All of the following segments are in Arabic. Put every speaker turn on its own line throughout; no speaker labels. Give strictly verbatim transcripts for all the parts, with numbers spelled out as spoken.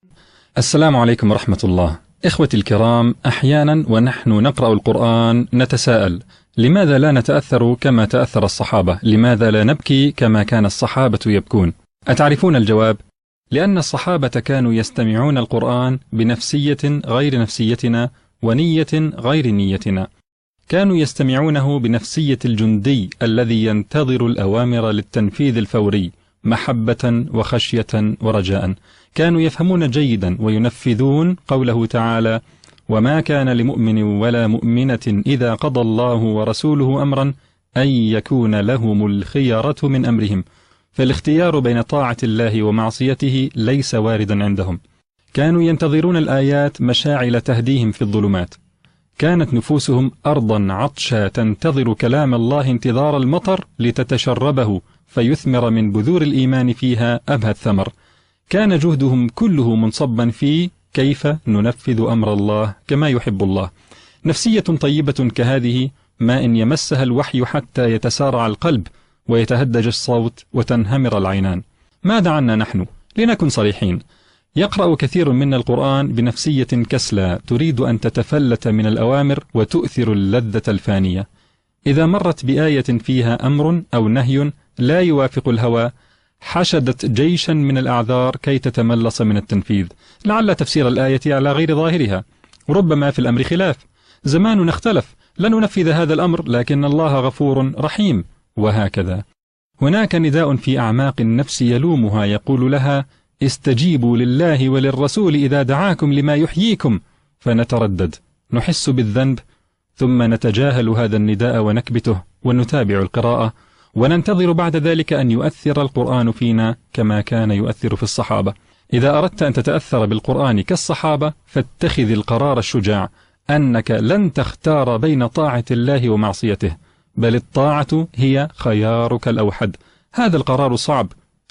السلام عليكم ورحمة الله. إخوتي الكرام، أحيانا ونحن نقرأ القرآن نتساءل: لماذا لا نتأثر كما تأثر الصحابة؟ لماذا لا نبكي كما كان الصحابة يبكون؟ أتعرفون الجواب؟ لأن الصحابة كانوا يستمعون القرآن بنفسية غير نفسيتنا ونية غير نيتنا. كانوا يستمعونه بنفسية الجندي الذي ينتظر الأوامر للتنفيذ الفوري، محبة وخشية ورجاء. كانوا يفهمون جيدا وينفذون قوله تعالى: وما كان لمؤمن ولا مؤمنة إذا قضى الله ورسوله أمرا أن يكون لهم الخيرة من أمرهم. فالاختيار بين طاعة الله ومعصيته ليس واردا عندهم. كانوا ينتظرون الآيات مشاعل تهديهم في الظلمات. كانت نفوسهم أرضا عطشا تنتظر كلام الله انتظار المطر لتتشربه فيثمر من بذور الإيمان فيها أبهى الثمر. كان جهدهم كله منصبا في كيف ننفذ أمر الله كما يحب الله. نفسية طيبة كهذه ما إن يمسها الوحي حتى يتسارع القلب ويتهدج الصوت وتنهمر العينان. ماذا عنا نحن؟ لنكن صريحين، يقرأ كثير منا القرآن بنفسية كسلى تريد أن تتفلت من الأوامر وتؤثر اللذة الفانية. إذا مرت بآية فيها أمر أو نهي لا يوافق الهوى حشدت جيشا من الأعذار كي تتملص من التنفيذ، لعل تفسير الآية على غير ظاهرها، ربما في الأمر خلاف، زماننا اختلف، لن ننفذ هذا الأمر لكن الله غفور رحيم، وهكذا. هناك نداء في أعماق النفس يلومها يقول لها: استجيبوا لله وللرسول إذا دعاكم لما يحييكم. فنتردد، نحس بالذنب، ثم نتجاهل هذا النداء ونكبته ونتابع القراءة، وننتظر بعد ذلك أن يؤثر القرآن فينا كما كان يؤثر في الصحابة. إذا أردت أن تتأثر بالقرآن كالصحابة فاتخذ القرار الشجاع أنك لن تختار بين طاعة الله ومعصيته، بل الطاعة هي خيارك الأوحد. هذا القرار صعب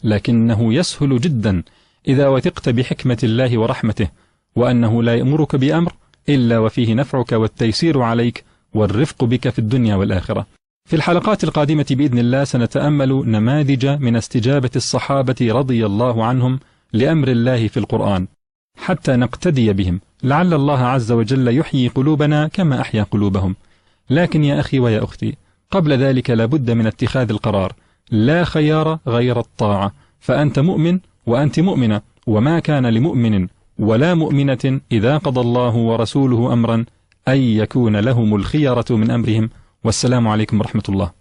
لكنه يسهل جدا إذا وثقت بحكمة الله ورحمته، وأنه لا يأمرك بأمر إلا وفيه نفعك والتيسير عليك والرفق بك في الدنيا والآخرة. في الحلقات القادمة بإذن الله سنتأمل نماذج من استجابة الصحابة رضي الله عنهم لأمر الله في القرآن حتى نقتدي بهم، لعل الله عز وجل يحيي قلوبنا كما أحيا قلوبهم. لكن يا أخي ويا أختي، قبل ذلك لابد من اتخاذ القرار، لا خيار غير الطاعة، فأنت مؤمن وأنت مؤمنة، وما كان لمؤمن ولا مؤمنة إذا قضى الله ورسوله أمرا أن يكون لهم الخيرة من أمرهم. والسلام عليكم ورحمة الله.